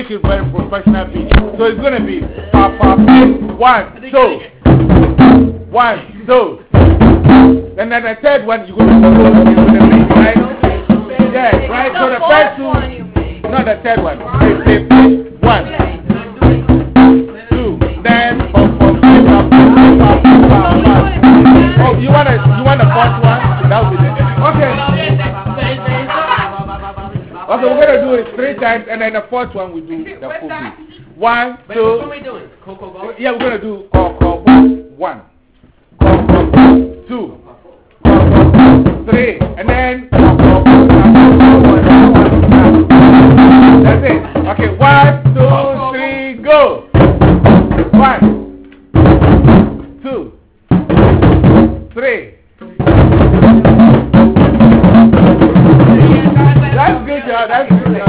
it very professional beat. So it's going to be pa pa pa 1 2 1 2. And then the third one you're going to follow with the beat, right? Yeah, right. So the first two, not the third one. 1 2. Then pa pa pa pa pa pa. Oh, you want the fourth one? That would be it. Okay. Okay, we're going to do it 3 times, and then the fourth one we do the full beat. 1 2. What are we doing? Coco Go? Yeah, we're going to do Coco 1 Coco 2 3, and then that's it. Okay, 1 2 3 go. 1 2 3. That's good, y'all. That's good, y'all.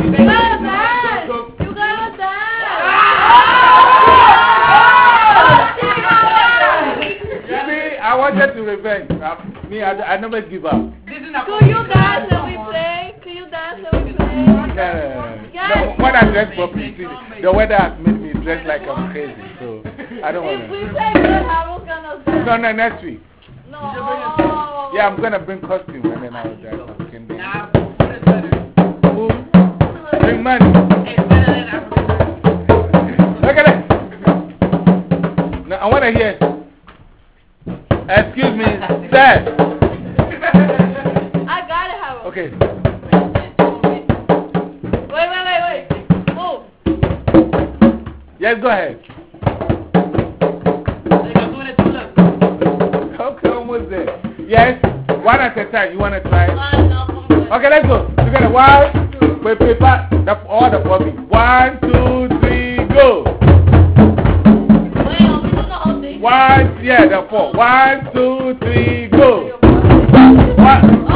I wanted to revenge. Me, I never give up. Could you dance and we play? Could you dance and we play? No. When I dress properly, see, the weather has made me dress like I'm crazy, so I don't want to. If we play good, Harold's gonna dance. No, next week. No. Yeah, I'm gonna bring costume and then I'll dance some candy. Bring money. Look at it. Now I want to hear. Excuse me, sir. I got it, Harold. Okay. Wait. Move. Yes, go ahead. Okay, almost there. Yes, one at a time. You want to try? Okay, let's go. Together. 1 2 paper. All the 4 beats. 1 2 3 go. One, yeah, the 4. 1 2 3 go. 1